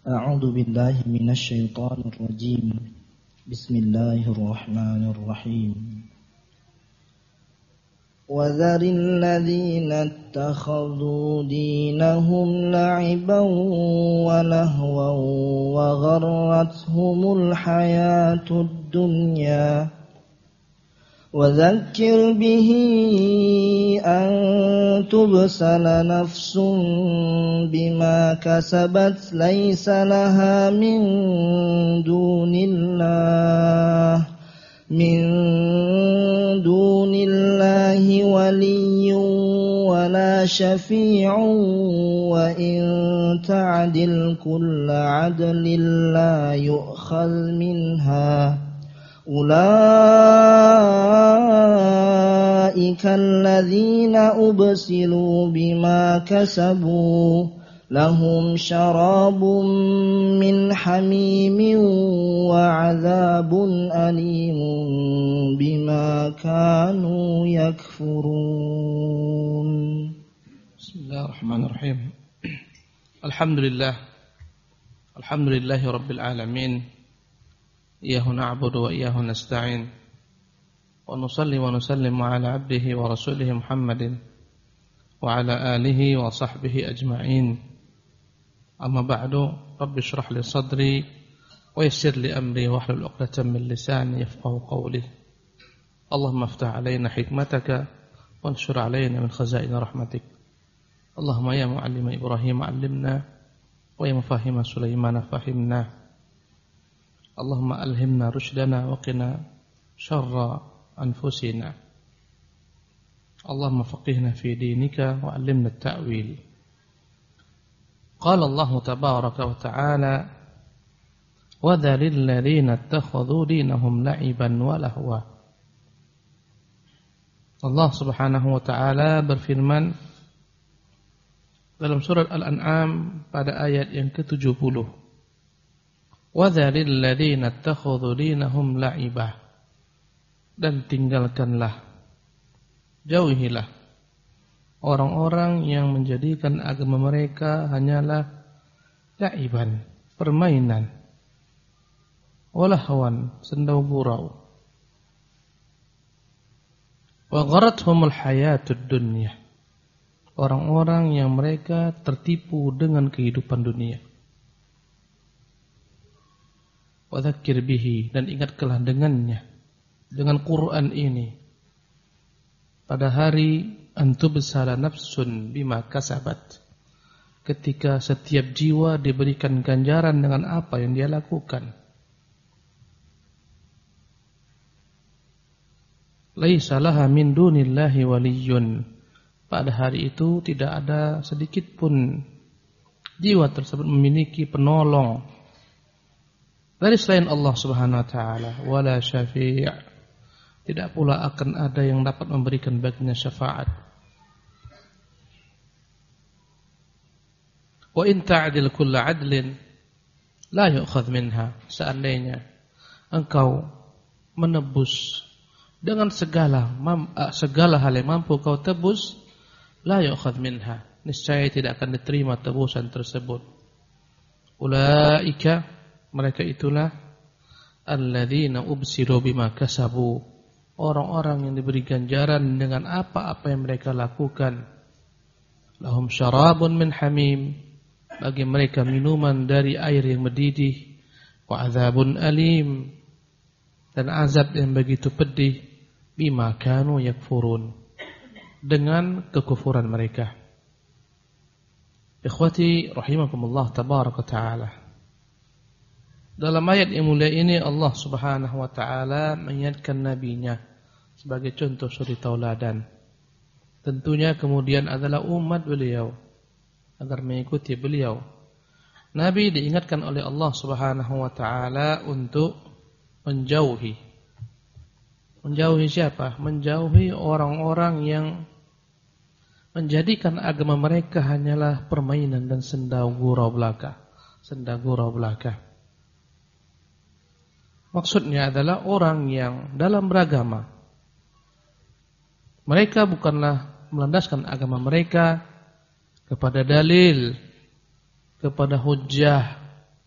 أعوذ بالله من الشيطان الرجيم. بسم الله الرحمن الرحيم. وذر الذين اتخذوا دينهم لعبا ولهوا وغرتهم الحياة الدنيا وذكر به أن تبسل نفس بما كسبت ليس لها من دون الله ولي ولا شفيع وإن تعدل كل عدل لا يؤخذ منها أولئك الذين أبسلوا بما كسبوا لهم شراب من حميم وعذاب أليم بما كانوا يكفرون. بسم الله الرحمن الرحيم. الحمد لله رب العالمين. إياه نعبد وإياه نستعين ونصلي ونسلم على عبده ورسوله محمد وعلى آله وصحبه أجمعين. أما بعد رب اشرح لي صدري ويسر لي أمري واحلل عقدة من لساني يفقهوا قولي. اللهم افتح علينا حكمتك وانشر علينا من خزائن رحمتك. اللهم يا معلم إبراهيم علمنا ويا مفاهيم سليمان فهمنا. اللهم ألهمنا رشدنا وقنا شر أنفسنا. اللهم فقهنا في دينك وعلمنا التأويل. قال الله تبارك وتعالى وذر الذين اتخذوا دينهم لعبا ولهوا. Allah subhanahu wa ta'ala berfirman dalam surat Al-An'am pada ayat yang ke-70. وَذَرِلْ الَّذِينَ اتَّخَذُوا دِينَهُمْ لَعِبًا. Dan tinggalkanlah, jauhilah orang-orang yang menjadikan agama mereka hanyalah la'iban, permainan, walahwan, sendau gurau, wa gharathumul hayatud dunya, orang-orang yang mereka tertipu dengan kehidupan dunia. Wadzakir bihi, dan ingatkanlah dengannya, dengan Quran ini, pada hari antubsala nafsun bima kasabat, ketika setiap jiwa diberikan ganjaran dengan apa yang dia lakukan. Laisa laha min dunillahi waliyyun, pada hari itu tidak ada sedikit pun jiwa tersebut memiliki penolong dari selain Allah subhanahu wa ta'ala. Wala syafi', tidak pula akan ada yang dapat memberikan baginya syafaat. Wa in ta'dil kulla 'adlin la yu'khadh minha, seandainya engkau menebus dengan segala hal yang mampu kau tebus, la yu'khadh minha, niscaya tidak akan diterima tebusan tersebut. Ulaika, mereka itulah alladzina ubsiru bima kasabu, orang-orang yang diberi ganjaran dengan apa-apa yang mereka lakukan. Lahum syarabun min hamim, bagi mereka minuman dari air yang mendidih. Wa adzabun alim, dan azab yang begitu pedih. Bima kanu yakfurun, dengan kekufuran mereka. Ikhwati rahimakumullah tabaraka ta'ala, dalam ayat yang mulia ini Allah subhanahu wa ta'ala mengingatkan nabinya sebagai contoh suri tauladan. Tentunya kemudian adalah umat beliau, agar mengikuti beliau. Nabi diingatkan oleh Allah subhanahu wa ta'ala untuk menjauhi siapa? Menjauhi orang-orang yang menjadikan agama mereka hanyalah permainan dan senda gurau belaka. Maksudnya adalah orang yang dalam beragama, mereka bukanlah melandaskan agama mereka kepada dalil, kepada hujjah,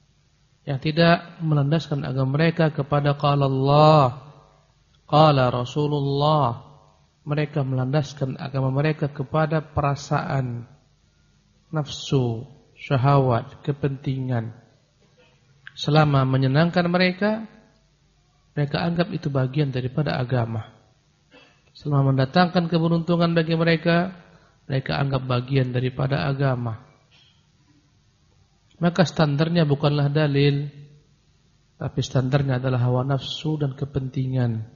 yang tidak melandaskan agama mereka kepada qala Allah, qala Rasulullah. Mereka melandaskan agama mereka kepada perasaan, nafsu, syahwat, kepentingan. Selama menyenangkan mereka, mereka anggap itu bagian daripada agama. Selama mendatangkan keberuntungan bagi mereka, mereka anggap bagian daripada agama. Maka standarnya bukanlah dalil, tapi standarnya adalah hawa nafsu dan kepentingan.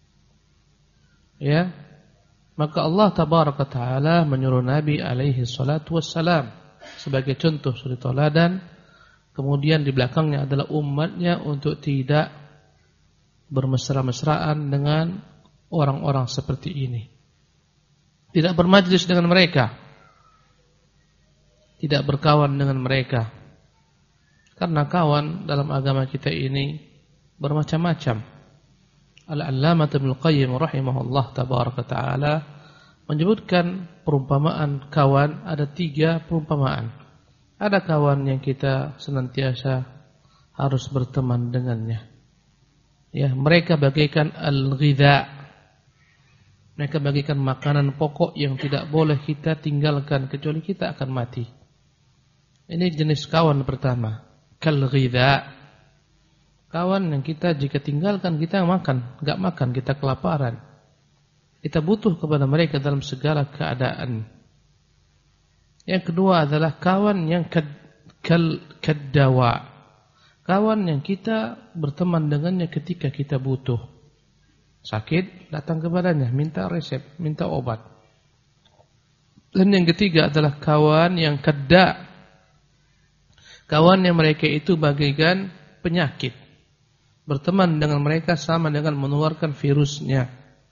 Ya, maka Allah tabaraka taala menyuruh Nabi alaihi salatu wassalam sebagai contoh suri teladan. Kemudian di belakangnya adalah umatnya untuk tidak bermesra-mesraan dengan orang-orang seperti ini. Tidak bermajlis dengan mereka, tidak berkawan dengan mereka. Karena kawan dalam agama kita ini bermacam-macam. Al-Allamah Ibnu Qayyim rahimahullah tabaraka taala menyebutkan perumpamaan kawan ada 3 perumpamaan. Ada kawan yang kita senantiasa harus berteman dengannya. Ya, mereka bagaikan al-ghidha. Mereka bagaikan makanan pokok yang tidak boleh kita tinggalkan kecuali kita akan mati. Ini jenis kawan pertama. Kal-ghidha, kawan yang kita jika tinggalkan kita makan, enggak makan kita kelaparan. Kita butuh kepada mereka dalam segala keadaan. Yang kedua adalah kawan yang kaddawa, kawan yang kita berteman dengannya ketika kita butuh. Sakit, datang kepadanya, minta resep, minta obat. Dan yang ketiga adalah kawan yang kadda, kawan yang mereka itu bagaikan penyakit. Berteman dengan mereka sama dengan menularkan virusnya,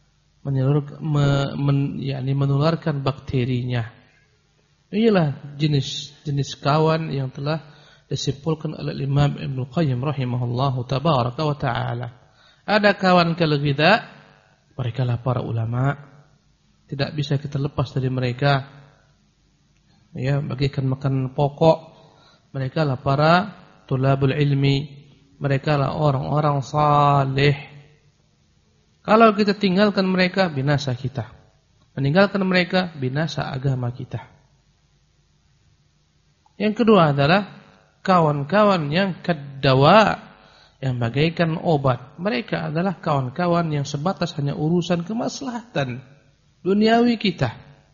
menularkan bakterinya. Inilah jenis kawan yang telah disimpulkan oleh Imam Ibnu Qayyim rahimahullahu tabaraka wa ta'ala. Ada kawan kal-ghidha, mereka lah para ulama. Tidak bisa kita lepas dari mereka. Ya, bagaikan makanan pokok. Mereka lah para tulabul ilmi. Mereka lah orang-orang saleh. Kalau kita tinggalkan mereka, binasa kita. Meninggalkan mereka, binasa agama kita. Yang kedua adalah kawan-kawan yang kaddawa, yang bagaikan obat. Mereka adalah kawan-kawan yang sebatas hanya urusan kemaslahatan duniawi kita.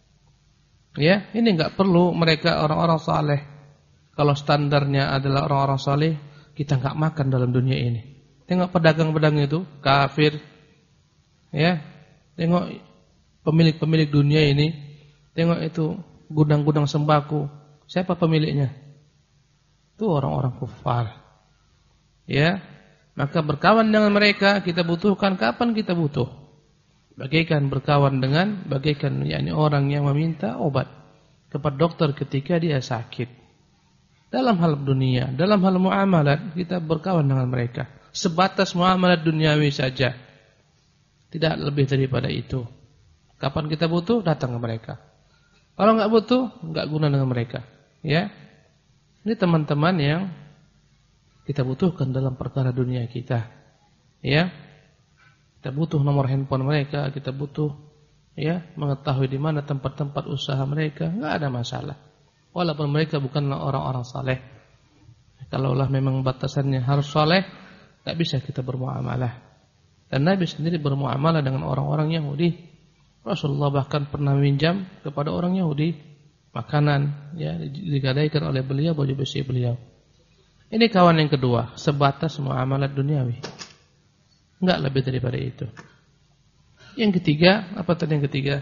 Ya, ini enggak perlu mereka orang-orang saleh. Kalau standarnya adalah orang-orang saleh, kita enggak makan dalam dunia ini. Tengok pedagang-pedagang itu, kafir. Ya. Tengok pemilik-pemilik dunia ini, tengok itu gudang-gudang sembako. Siapa pemiliknya? Itu orang-orang kufar. Ya. Maka berkawan dengan mereka kita butuhkan kapan kita butuh. Bagaikan berkawan dengan orang yang meminta obat kepada dokter ketika dia sakit. Dalam hal dunia, dalam hal muamalat kita berkawan dengan mereka. Sebatas muamalat duniawi saja. Tidak lebih daripada itu. Kapan kita butuh, datang ke mereka. Kalau enggak butuh, enggak guna dengan mereka. Ya. Ini teman-teman yang kita butuhkan dalam perkara dunia kita. Ya. Kita butuh nomor handphone mereka, kita butuh mengetahui di mana tempat-tempat usaha mereka, enggak ada masalah. Walaupun mereka bukanlah orang-orang saleh. Kalaulah memang batasannya harus saleh, enggak bisa kita bermuamalah. Dan Nabi sendiri bermuamalah dengan orang-orang Yahudi. Rasulullah bahkan pernah minjam kepada orang Yahudi makanan, ya, digadaikan oleh beliau baju besi beliau. Ini kawan yang kedua, sebatas muamalat duniawi. Enggak lebih daripada itu. Yang ketiga, apa tadi yang ketiga?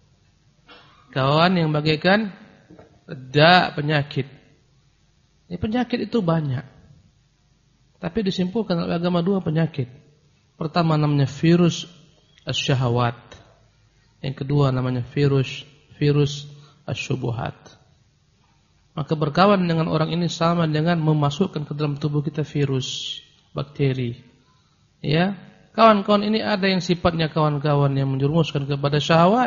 Kawan yang bagaikan penyakit. Ini penyakit itu banyak. Tapi disimpulkan oleh agama 2 penyakit. Pertama namanya virus asyahawat. Yang kedua namanya virus asyubuhat. Maka berkawan dengan orang ini sama dengan memasukkan ke dalam tubuh kita virus, bakteri. Ya, kawan-kawan ini ada yang sifatnya kawan-kawan yang menjerumuskan kepada syahwat,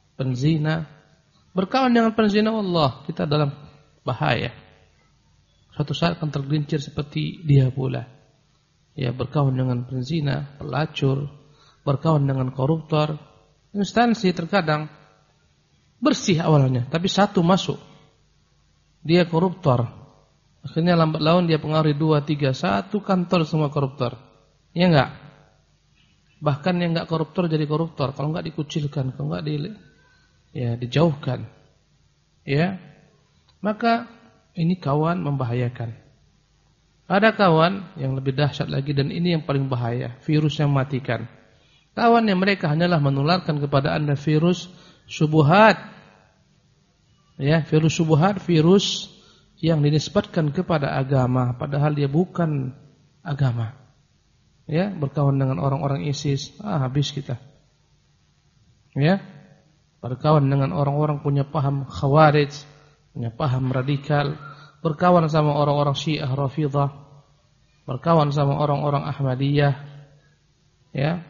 penzina. Berkawan dengan penzina, Allah, kita dalam bahaya. suatu saat akan tergelincir seperti dia pula. Ya, berkawan dengan penzina, pelacur, berkawan dengan koruptor. Instansi terkadang bersih awalnya, tapi satu masuk, dia koruptor. Akhirnya lambat laun dia pengaruhi 2, 3, satu kantor semua koruptor. Ya enggak? Bahkan yang enggak koruptor jadi koruptor, kalau enggak dikucilkan, kalau enggak dijauhkan. Ya. Maka ini kawan membahayakan. Ada kawan yang lebih dahsyat lagi, dan ini yang paling bahaya, virus yang mematikan. Kawan yang mereka hanyalah menularkan kepada Anda virus syubhat. Ya, virus syubhat, virus yang dinisbatkan kepada agama padahal dia bukan agama. Ya, berkawan dengan orang-orang ISIS, habis kita. Ya. Berkawan dengan orang-orang punya paham Khawarij, punya paham radikal, berkawan sama orang-orang Syiah Rafidhah, berkawan sama orang-orang Ahmadiyah. Ya.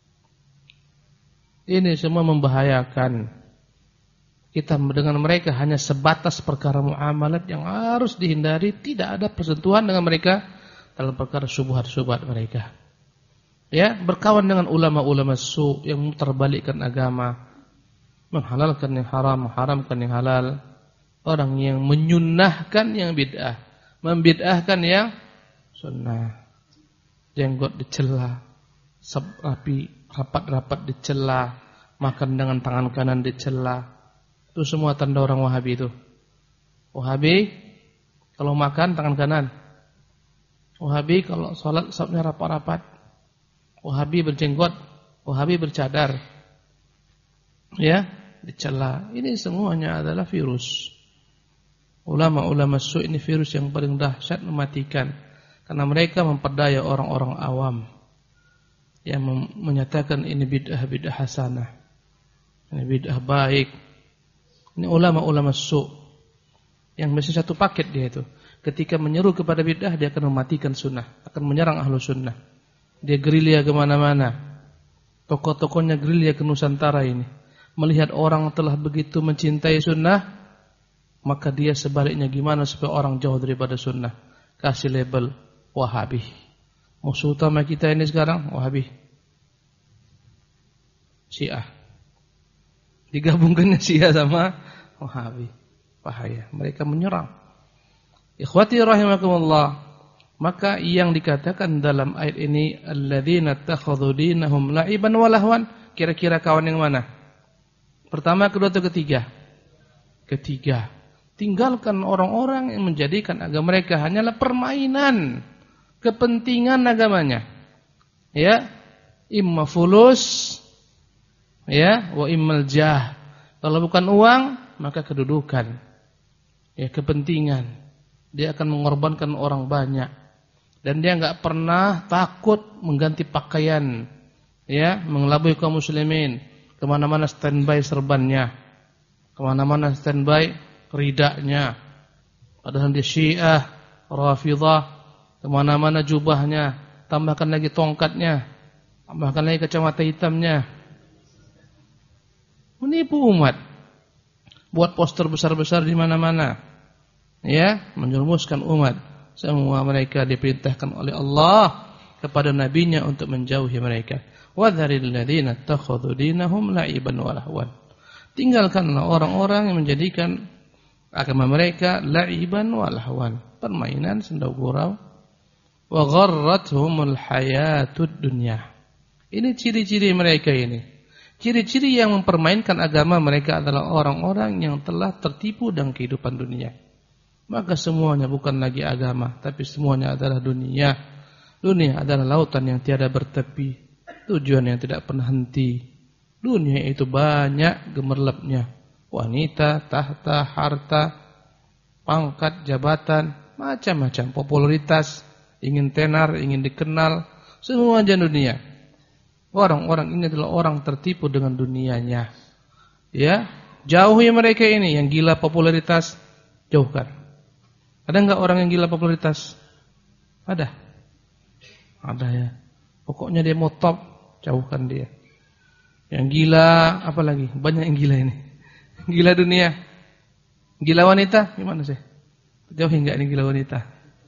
Ini semua membahayakan. Kita dengan mereka hanya sebatas perkara muamalat yang harus dihindari, tidak ada persentuhan dengan mereka dalam perkara syubhat-syubhat mereka. Ya, berkawan dengan ulama-ulama su yang memutarbalikkan agama, menghalalkan yang haram, mengharamkan yang halal. Orang yang menyunnahkan yang bid'ah, membid'ahkan yang sunnah. Jenggot dicela, rapat-rapat dicela, makan dengan tangan kanan dicela. Itu semua tanda orang Wahabi itu. Wahabi kalau makan tangan kanan. Wahabi kalau sholat sholatnya rapat-rapat. Wahabi berjenggot, Wahabi bercadar. Ya, dicela. Ini semuanya adalah virus. Ulama-ulama su ini virus yang paling dahsyat, mematikan. Karena mereka memperdaya orang-orang awam yang menyatakan ini bid'ah hasanah, ini bid'ah baik. Ini ulama-ulama su yang mesti satu paket dia itu. Ketika menyeru kepada bid'ah, dia akan mematikan sunnah, akan menyerang ahlu sunnah. Dia gerilya kemana-mana. Tokoh-tokohnya gerilya ke Nusantara ini. Melihat orang telah begitu mencintai sunnah, maka dia sebaliknya gimana supaya orang jauh daripada sunnah? Kasih label Wahabi. Musuh utama kita ini sekarang Wahabi, Syiah. Digabungkannya Syiah sama Wahabi. Bahaya. Mereka menyerang. Ikhwati rahimakumullah. Maka yang dikatakan dalam ayat ini, alladzina takhadhu dinahum la'iban wa lahwan, kira-kira kawan yang mana? Pertama, kedua atau ketiga? Ketiga. Tinggalkan orang-orang yang menjadikan agama mereka hanyalah permainan, kepentingan agamanya. Ya, imma fulus, ya, wa immal jah. Kalau bukan uang, maka kedudukan. Ya, kepentingan. Dia akan mengorbankan orang banyak, dan dia enggak pernah takut mengganti pakaian, ya, mengelabui kaum muslimin. Kemana-mana standby serbannya, kemana-mana standby ridaknya. Padahal dia Syiah, Rafidhah, kemana-mana jubahnya, tambahkan lagi tongkatnya, tambahkan lagi kacamata hitamnya. Menipu umat, buat poster besar-besar di mana-mana, ya, menjerumuskan umat. Semua mereka diperintahkan oleh Allah kepada nabinya untuk menjauhi mereka. Wadharil ladzina takhadhu dinahum la'iban wa lahwan. Tinggalkanlah orang-orang yang menjadikan agama mereka la'iban wa lahwan, permainan senda gurau. Wa gharrathumul hayatud dunya. Ini ciri-ciri mereka ini. Ciri-ciri yang mempermainkan agama mereka adalah orang-orang yang telah tertipu dengan kehidupan dunia. Maka semuanya bukan lagi agama, tapi semuanya adalah dunia. Dunia adalah lautan yang tiada bertepi, tujuan yang tidak pernah henti. Dunia itu banyak gemerlapnya. Wanita, tahta, harta, pangkat, jabatan, macam-macam, popularitas, ingin tenar, ingin dikenal, semua aja dunia. Orang-orang ini adalah orang tertipu dengan dunianya. Ya, jauhi mereka ini yang gila popularitas, jauhkan. Ada enggak orang yang gila popularitas? Ada. Ada ya. Pokoknya dia mau top, jauhkan dia. Yang gila apa lagi? Banyak yang gila ini. Gila dunia. Gila wanita, gimana sih? Jauhi enggak ini gila wanita?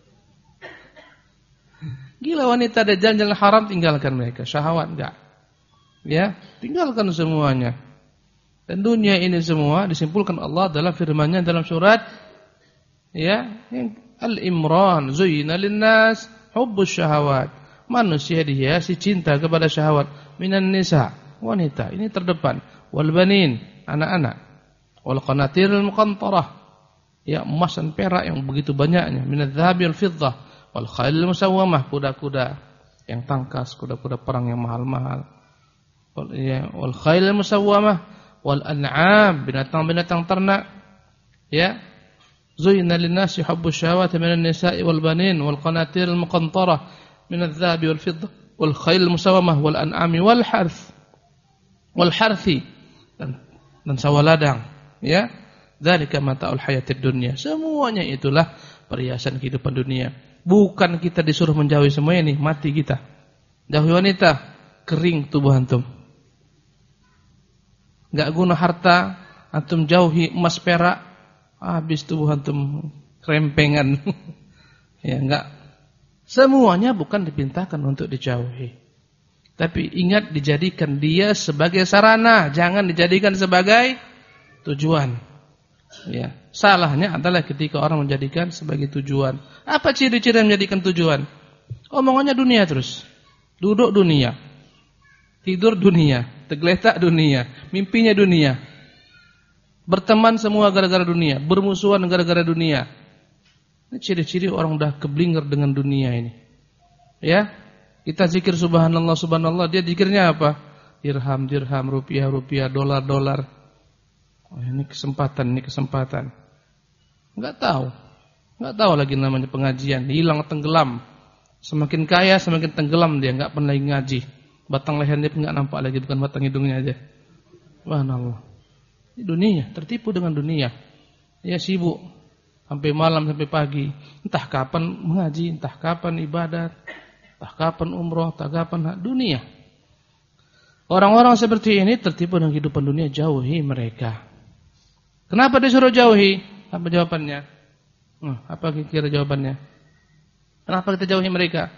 Gila wanita ada jalan-jalan haram, tinggalkan mereka. Syahwat enggak. Ya, tinggalkan semuanya. Dan dunia ini semua disimpulkan Allah dalam firman-Nya dalam surat ya, Al-Imran, zuyyina lin-nas hubbus syahawat. Manusia dihiasi cinta kepada syahwat minan nisa, wanita. Ini terdepan. Wal banin, anak-anak. Wal qanatiril muqantarah. Ya, emas dan perak yang begitu banyaknya, minadz-dzahabi wal fiddah. Wal khailil musawwamah, kuda-kuda yang tangkas, kuda-kuda perang yang mahal-mahal. Wal khailil musawwamah wal an'am, binatang-binatang ternak. Ya. Zuyyina lin-nasi hubbus syahawati minan nisa'i wal banin wal qanatiril muqantarah minadz-dzahabi wal fiddah wal khailil musawwamah wal an'ami wal harth. Wal harthi dan sawah ladang. Ya. Dzalika mata'ul hayatid dunya. Semuanya itulah perhiasan kehidupan dunia. Bukan kita disuruh menjauhi semua ini, mati kita. Jauhi wanita, kering tubuh antum. Enggak guna harta, antum jauhi emas perak, habis tubuh antum krempengan. Ya, enggak. Semuanya bukan dipintakan untuk dijauhi. Tapi ingat, dijadikan dia sebagai sarana, jangan dijadikan sebagai tujuan. Ya, salahnya adalah ketika orang menjadikan sebagai tujuan. Apa ciri-ciri yang menjadikan tujuan? Omongannya dunia terus. Duduk dunia. Tidur dunia, tergeletak dunia, mimpinya dunia. Berteman semua gara-gara dunia, bermusuhan gara-gara dunia. Ini ciri-ciri orang udah keblinger dengan dunia ini. Ya, kita zikir subhanallah subhanallah, dia zikirnya apa? Dirham, dirham, rupiah, rupiah, dolar, dolar. Oh, ini kesempatan, ini kesempatan. Enggak tahu lagi namanya pengajian, hilang tenggelam. Semakin kaya, semakin tenggelam dia, enggak pernah lagi ngaji. Batang lehernya enggak nampak lagi, bukan batang hidungnya aja. Subhanallah. Ini dunia, tertipu dengan dunia. Ya sibuk sampai malam sampai pagi, entah kapan mengaji, entah kapan ibadat, entah kapan umroh, entah kapan dunia. Orang-orang seperti ini tertipu dengan kehidupan dunia, jauhi mereka. Kenapa disuruh jauhi? Apa jawabannya? Apa kira jawabannya? Kenapa kita jauhi mereka?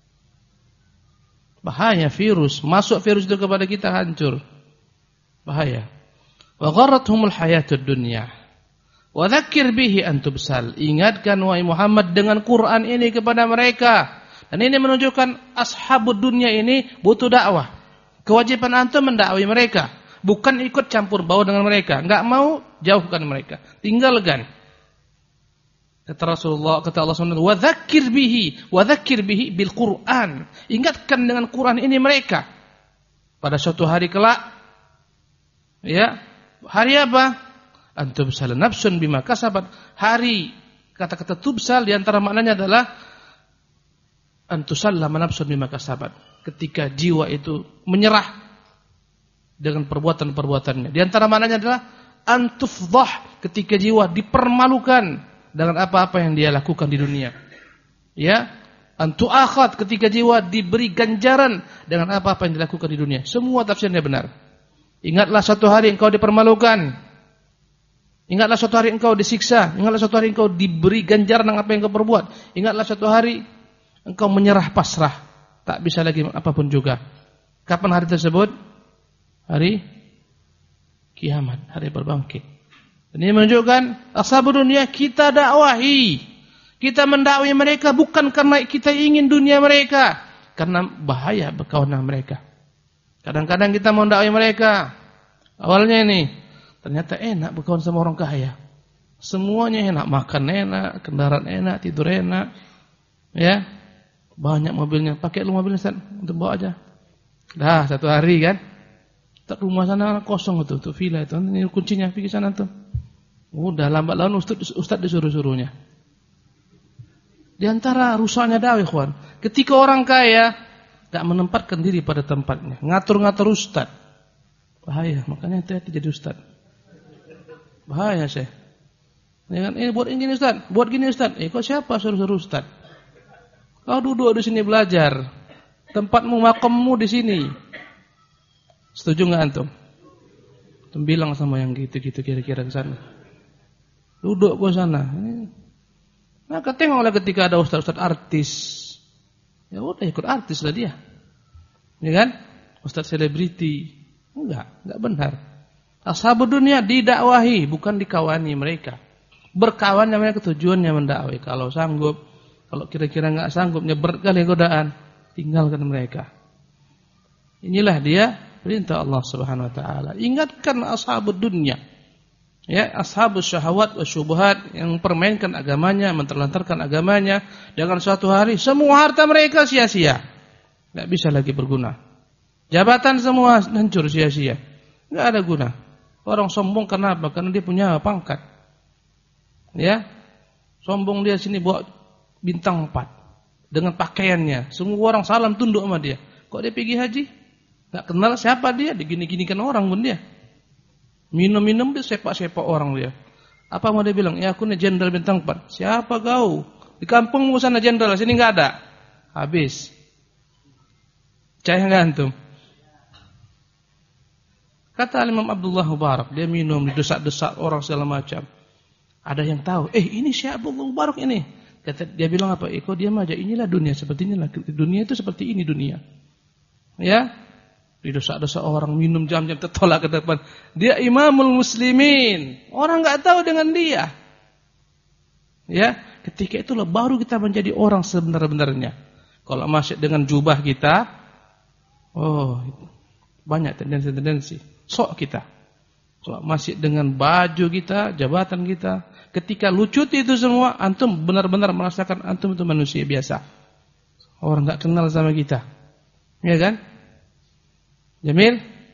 Bahaya virus, masuk virus itu kepada kita hancur. Bahaya. Wa gharrathumul hayatud dunya. Wa dzakir bihi an tubsal. Ingatkan wahai Muhammad dengan Quran ini kepada mereka. Dan ini menunjukkan ashabud dunya ini butuh dakwah. Kewajiban antum mendakwahi mereka. Bukan ikut campur baur dengan mereka. Enggak mau, jauhkan mereka. Tinggalkan. Kata Rasulullah, kata Allah SWT, wa dzakir bihi bil Qur'an. Ingatkan dengan Quran ini mereka. Pada suatu hari kelak, ya, hari apa? Antubsal nafsun bima kasabat. Hari, kata-kata tubsal di antara maknanya adalah antusallama nafsun bima kasabat. Ketika jiwa itu menyerah dengan perbuatan-perbuatannya. Di antara maknanya adalah antufdhah, ketika jiwa dipermalukan dengan apa-apa yang dia lakukan di dunia. Ya, antuakhad, ketika jiwa diberi ganjaran dengan apa-apa yang dilakukan di dunia. Semua tafsirnya benar. Ingatlah suatu hari engkau dipermalukan. Ingatlah suatu hari engkau disiksa. Ingatlah suatu hari engkau diberi ganjaran dengan apa yang engkau perbuat. Ingatlah suatu hari engkau menyerah pasrah, tak bisa lagi apapun juga. Kapan hari tersebut? Hari kiamat, hari berbangkit. Ini menunjukkan ashabul dunia kita dakwahi. Kita mendakwahi mereka bukan karena kita ingin dunia mereka, karena bahaya berkawan dengan mereka. Kadang-kadang kita mau mendakwahi mereka. Awalnya ini ternyata enak berkawan sama orang kaya. Semuanya enak, makan enak, kendaraan enak, tidur enak. Ya. Banyak mobilnya, pakai lu mobilnya Ustaz, untuk bawa aja. Dah satu hari kan. Rumah sana kosong itu villa itu. Ini kuncinya pergi sana tuh. Udah lambat laun ustaz disuruh-suruhnya. Di antara rusaknya dakwah, ikhwan, ketika orang kaya enggak menempatkan diri pada tempatnya, ngatur-ngatur ustaz. Bahaya, makanya hati-hati jadi ustaz. Bahaya, Syekh. Ya kan, buat ini ustaz, buat gini ustaz. Kok siapa suruh-suruh ustaz? Kau duduk di sini belajar. Tempatmu, makammu di sini. Setuju enggak antum? Antum bilang sama yang gitu-gitu kira-kira ke sana. Duduk ke sana. Maka tengoklah ketika ada ustaz-ustaz artis, ya udah ikut artis lah dia, ya kan? Ustaz selebriti, enggak benar. Ashabud dunia didakwahi, bukan dikawani mereka. Berkawan namanya tujuannya mendakwai. Kalau sanggup, kalau kira-kira enggak sanggup, nyebar kali godaan, tinggalkan mereka. Inilah dia perintah Allah Subhanahu wa taala. Ingatkan ashabud dunia. Ya, ashabus syahawat wa syubhat yang mempermainkan agamanya, menterlantarkan agamanya dengan suatu hari semua harta mereka sia-sia. Enggak bisa lagi berguna. Jabatan semua hancur sia-sia. Enggak ada guna. Orang sombong karena apa? Karena dia punya pangkat. Ya. Sombong dia sini bawa bintang 4 dengan pakaiannya. Semua orang salam tunduk sama dia. Kok dia pergi haji? Enggak kenal siapa dia, digini-ginikan orang pun dia. Minum-minum dia sepak-sepak orang dia. Apa mau dia bilang? Ya aku nih jenderal bintang 4. Siapa kau? Di kampung sana jenderal, sini enggak ada. Habis. Percaya enggak antum? Kata Imam Abdullah Mubarak, dia minum, didesak-desak orang segala macam. Ada yang tahu, ini Syekh Abdullah Mubarak ini. Kata dia bilang apa? Kau diam aja, inilah dunia seperti inilah. Dunia itu seperti ini dunia. Ya. Didesak-desak orang, minum jam-jam tertolak ke depan. Dia imamul muslimin. Orang enggak tahu dengan dia. Ya, ketika itulah baru kita menjadi orang sebenar-benarnya. Kalau masih dengan jubah kita, banyak tendensi-tendensi. Sok kita. Kalau masih dengan baju kita, jabatan kita, ketika lucut itu semua, antum benar-benar merasakan antum itu manusia biasa. Orang enggak kenal sama kita. Ya kan? Jamil?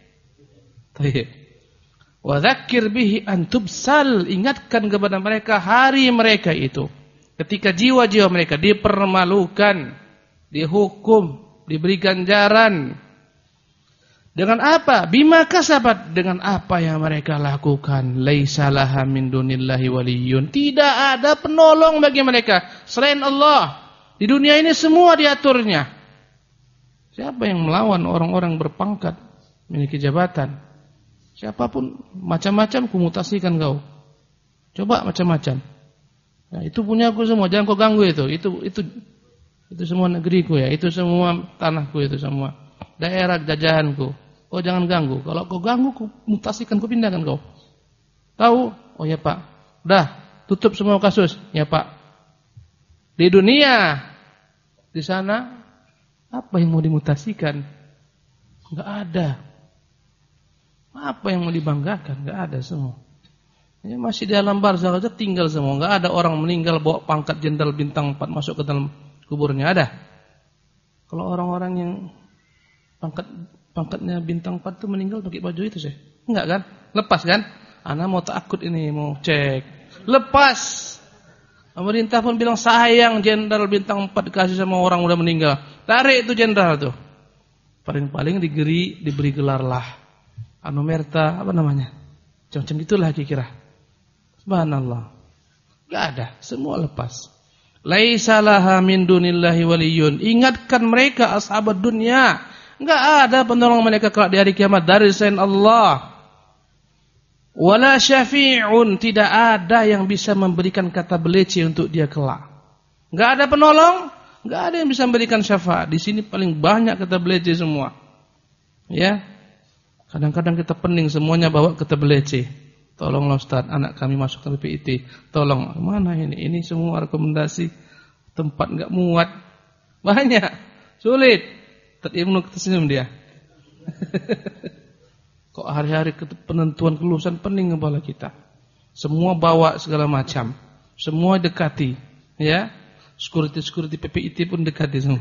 Baik. Wa dzakir bihi an tubsal, ingatkan kepada mereka hari mereka itu. Ketika jiwa-jiwa mereka dipermalukan, dihukum, diberi ganjaran. Dengan apa? Bima kasabat, dengan apa yang mereka lakukan. Laisa laha min dunillahi waliyyun. Tidak ada penolong bagi mereka selain Allah. Di dunia ini semua diaturnya. Siapa yang melawan orang-orang berpangkat, memiliki jabatan? Siapapun, macam-macam kumutasikan kau. Coba macam-macam. Nah, itu punya aku semua, jangan kau ganggu itu. Itu semua negeriku ya, itu semua tanahku, itu semua daerah jajahanku. Kau jangan ganggu. Kalau kau ganggu, ku mutasikan, ku pindahkan kau. Tahu? Oh ya Pak. Dah, tutup semua kasus. Ya Pak. Di dunia, di sana, apa yang mau dimutasikan? Enggak ada. Apa yang mau dibanggakan? Enggak ada semua. Ya, masih di alam barzakh saja tinggal semua. Enggak ada orang meninggal bawa pangkat jenderal bintang 4 masuk ke dalam kuburnya, ada? Kalau orang-orang yang pangkatnya bintang 4 itu meninggal pakai baju itu sih? Enggak kan? Lepas kan? Ana mau takut ini, mau cek. Lepas. Pemerintah pun bilang sayang jenderal bintang 4 dikasih sama orang udah meninggal. Tarik itu jenderal tuh. Paling-paling diberi gelar lah. Anumerta, apa namanya? Macam-macam gitulah kira-kira. Subhanallah. Enggak ada, semua lepas. Laisa laha min dunillahi waliyyun. Ingatkan mereka ashabud dunia. Enggak ada penolong mereka kelak di hari kiamat dari selain Allah. Wala syafi'un, tidak ada yang bisa memberikan kata beleci untuk dia kelak. Enggak ada penolong, enggak ada yang bisa memberikan syafaat. Di sini paling banyak kata beleci semua. Ya. Kadang-kadang kita pening semuanya bawa kata beleci. Tolonglah Ustaz, anak kami masuk ke PIT. Tolong, mana ini? Ini semua rekomendasi tempat enggak muat. Banyak. Sulit. Ibnu tersenyum dia. Kok hari-hari penentuan kelulusan pening kepala kita. Semua bawa segala macam. Semua dekati. Ya. Security PPIT pun dekati semua.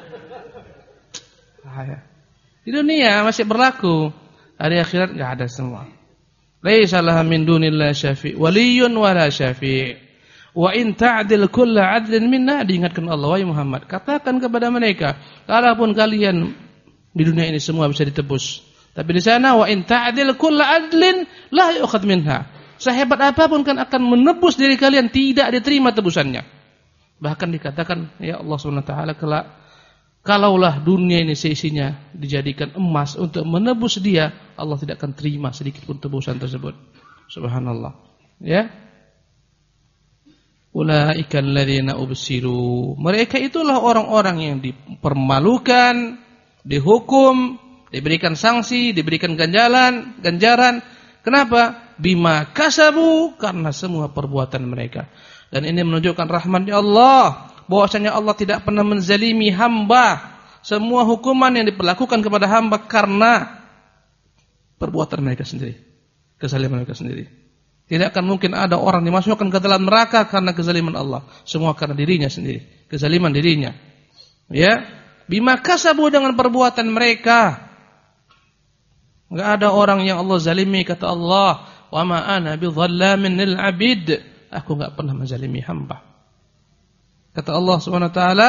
Di dunia masih berlaku. Hari akhirat enggak ada semua. Laisa laha min dunillahi syafi' waliyyun wala syafi'. Wa in ta'dil kullu 'adlin minna, diingatkan Allah, wahai Muhammad, katakan kepada mereka, kalaupun kalian di dunia ini semua bisa ditebus, tapi di sana wa in ta'dil kullu 'adlin la yu'khadh minha. Sehebat apapun kan akan menebus diri kalian, tidak diterima tebusannya. Bahkan dikatakan ya Allah Subhanahu wa taala, kalaulah dunia ini seisinya dijadikan emas untuk menebus dia, Allah tidak akan terima sedikit pun tebusan tersebut. Subhanallah. Ya. Ulaika alladzina ubsilu. Mereka itulah orang-orang yang dipermalukan, dihukum, diberikan sanksi, diberikan ganjaran. Kenapa? Bima kasabu, karena semua perbuatan mereka. Dan ini menunjukkan rahmat Allah, bahwasanya Allah tidak pernah menzalimi hamba. Semua hukuman yang diperlakukan kepada hamba karena perbuatan mereka sendiri, kezaliman mereka sendiri. Tidak akan mungkin ada orang dimasukkan ke dalam neraka karena kezaliman Allah. Semua karena dirinya sendiri, kezaliman dirinya. Ya, bima kasabu, dengan perbuatan mereka. Enggak ada orang yang Allah zalimi, kata Allah, wa ma ana bidzallamin lil 'abid. Aku enggak pernah menzalimi hamba. Kata Allah Subhanahu wa taala,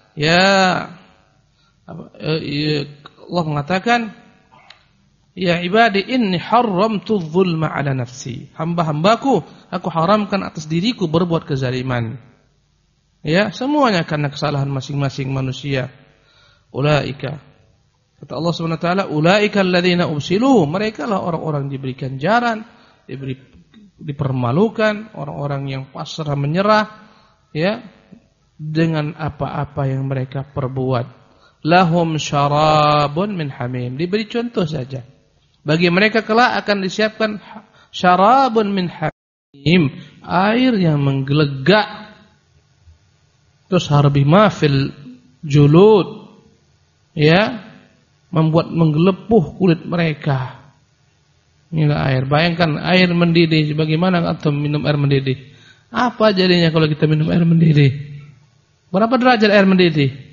Allah mengatakan, ya ibadi inni haramtu dzulma ala nafsi. Hamba-hambaku, aku haramkan atas diriku berbuat kezaliman. Ya, semuanya karena kesalahan masing-masing manusia. Ulaika, kata Allah Subhanahu wa taala, ulaika alladzina ubsilu. Mereka lah orang-orang diberikan ganjaran, dipermalukan, orang-orang yang pasrah menyerah, ya, dengan apa-apa yang mereka perbuat. Lahum syarabun min hamim. Diberi contoh saja. Bagi mereka kelak akan disiapkan syarabun min hamim, air yang menggelegak. Terus harbima fil julud, ya, membuat menggelepuh kulit mereka. Inilah air. Bayangkan air mendidih. Bagaimana antum minum air mendidih? Apa jadinya kalau kita minum air mendidih? Berapa derajat air mendidih?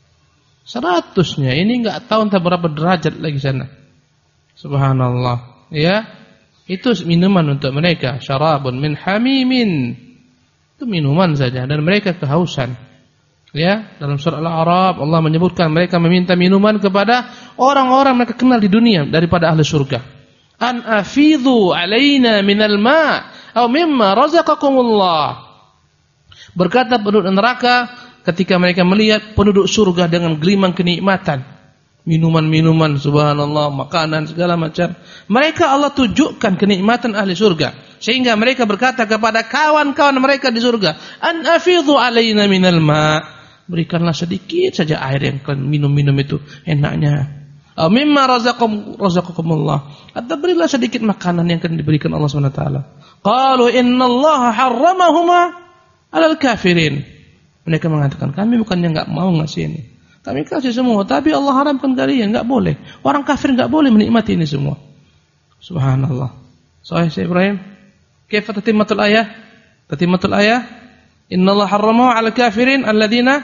100-nya. Ini enggak tahu entah berapa derajat lagi sana. Subhanallah. Ya. Itu minuman untuk mereka. Syarabun min hamimin. Itu minuman saja. Dan mereka kehausan. Ya. Dalam surah Al-A'raf Allah menyebutkan mereka meminta minuman kepada orang-orang mereka kenal di dunia daripada ahli surga. An afidhu alaina minal ma' atau mimma razaqakumullah. Berkata penduduk neraka ketika mereka melihat penduduk surga dengan gelimang kenikmatan, minuman-minuman, subhanallah, makanan segala macam, mereka Allah tunjukkan kenikmatan ahli surga, sehingga mereka berkata kepada kawan-kawan mereka di surga, an afidhu alaina minal ma', berikanlah sedikit saja air yang kalian minum-minum itu enaknya. Mimma razaqakumullah, atau berilah sedikit makanan yang akan diberikan Allah Subhanahu wa taala. Qalu innallaha harramahuma 'alal kafirin. Mereka mengatakan, kami bukannya enggak mau ngasih ini. Kami kasih semua, tapi Allah haramkan kalian, enggak boleh. Orang kafir enggak boleh menikmati ini semua. Subhanallah. Sahih Syekh Ibrahim. Kaifa tatimmatul ayah? Tatimmatul ayah, innallaha harramahu 'alal kafirin alladzina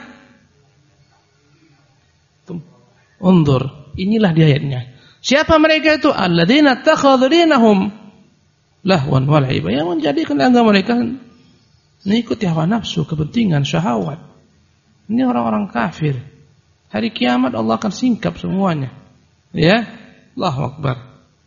unzur. Inilah di ayatnya. Siapa mereka itu? Alladzina takhadhu dinahum lahwan wal 'iba. Yang menjadikan agama mereka mengikuti hawa nafsu, kepentingan, syahwat. Ini orang-orang kafir. Hari kiamat Allah akan singkap semuanya. Ya, Allahu Akbar.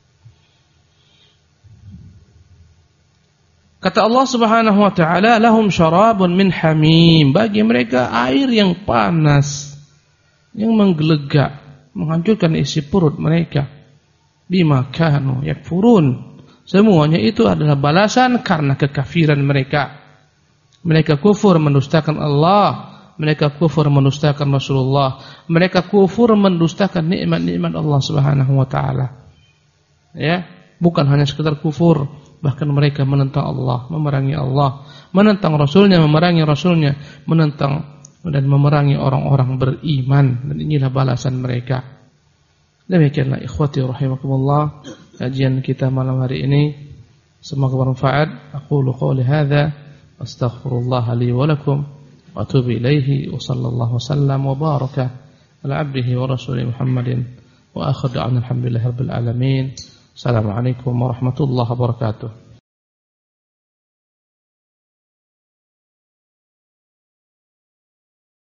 Kata Allah Subhanahu wa taala, lahum syarabun min hamim. Bagi mereka air yang panas, yang menggelegak, menghancurkan isi perut mereka. Bima kanu yakfurun. Semuanya itu adalah balasan karena kekafiran mereka. Mereka kufur mendustakan Allah, mereka kufur mendustakan Rasulullah, mereka kufur mendustakan nikmat-nikmat Allah Subhanahu wa taala. Ya, bukan hanya sekedar kufur, bahkan mereka menentang Allah, memerangi Allah, menentang Rasulnya, memerangi Rasulnya, menentang dan memerangi orang-orang beriman, dan inilah balasan mereka. Demikianlah ikhwati rahimakumullah kajian kita malam hari ini, semoga bermanfaat. Aqulu qouli hadza astaghfirullah li wa lakum wa atubu ilaihi wa sallallahu wasallam wa baraka ala abdihi wa rasulih Muhammadin wa akhiru da'wana alhamdulillahi rabbil alamin. Assalamualaikum warahmatullahi wabarakatuh.